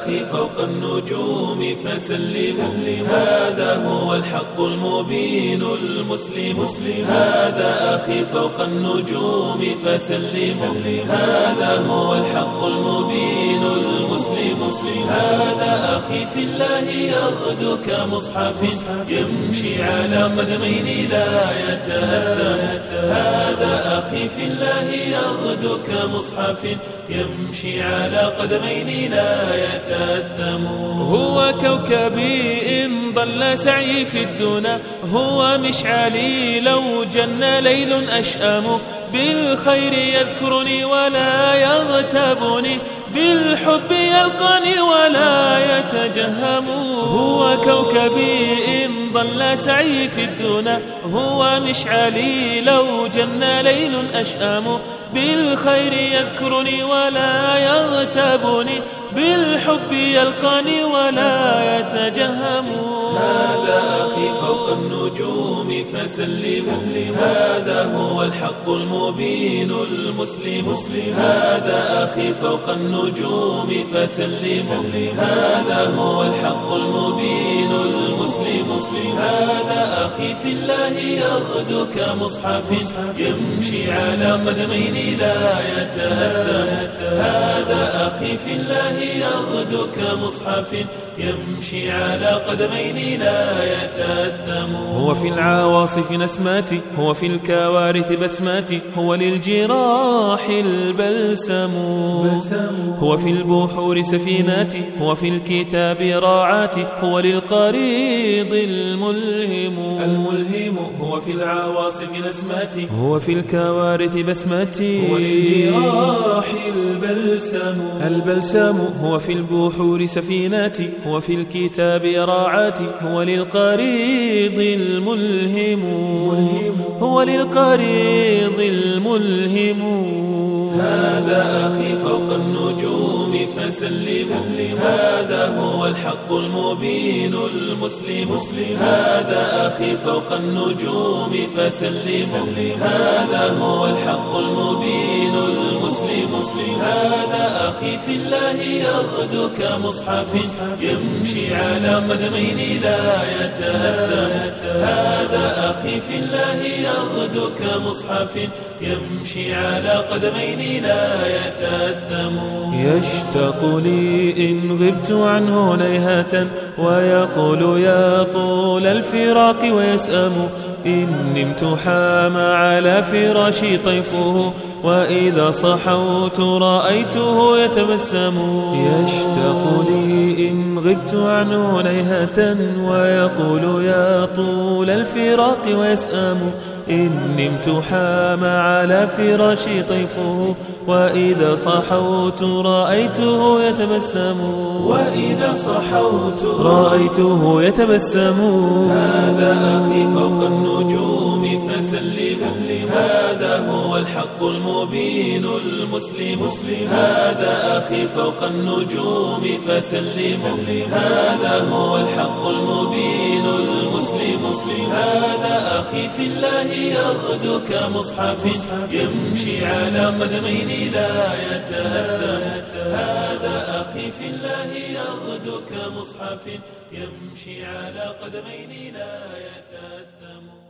أخي فوق النجوم فسلموا. هذا هو الحق المبين المسلم. هذا أخي فوق النجوم فسلموا. هذا هو الحق المبين المسلم. هذا أخي في الله يغدو كمصحف يمشي على قدمين لا يتأثم. هذا أخي في الله يغدو كمصحف يمشي على قدمين لا يتأثم. هو كوكبي إن ضل سعي في الدنا، هو مشعلي لو جن ليل أشأم. بالخير يذكرني ولا يغتابني، بالحب يلقاني ولا يتجهم. هو كوكبي إن ضل سعي في الدنا، هو مشعلي لو جن ليل أشأم. بالخير يذكرني ولا يغتابني، بالحب يلقاني ولا يتجهم. هذا أخي فوق النجوم فسلموا. هذا هو الحق المبين المسلم. هذا أخي فوق النجوم فسلموا. هذا هو الحق المبين المسلم. هذا أخي في الله يغدو كمصحف يمشي على قدمين لا يتأثم. هذا أخي في الله يغدو كمصحف يمشي على قدمين لا يتأثم. هو في العواصف نسماتي، هو في الكوارث بسماتي، هو للجراح البلسم. هو في البحور سفيناتي، هو في الكتاب راعاتي، هو للقريض الملهم. هو في العواصف نسماتي، هو في الكوارث بسماتي، هو للجراح البلسم. هو في البحور سفيناتي، هو في الكتاب راعاتي، هو للقريض الملهم. هو للقريض الملهم. هذا أخي فوق النجوم فسلموا. هذا هو الحق المبين المسلم. هذا أخي فوق النجوم فسلموا. هذا هو الحق المبين المسلم. هذا أخي في الله يغدو كمصحف يمشي على قدمين لا يتأثم. هذا أخي في الله يغدو كمصحف يمشي على قدمين لا يتأثم. يشتاق لي إن غبت عنه نيهة، ويقول يا طول الفراق ويسأم. إن نمت حام على فراشي طيفه، وإذا صحوت رأيته يتبسم. يشتاق لي إن غبت عنه نيهة، ويقول يا طول الفراق ويسأم. إن نمت حام على فراشي طيفه، وإذا صحوت رأيته يتبسم. وإذا صحوت رأيته يتبسم. هذا أخي فوق النجوم فسلموا. هذا هو الحق المبين المسلم. هذا أخي فوق النجوم فسلموا. هذا هو الحق المبين المسلم. هذا أخي في الله يغدو كمصحف يمشي على قدمين لا يتأثم. هذا أخي في الله يغدو كمصحف يمشي على قدمين لا يتأثم.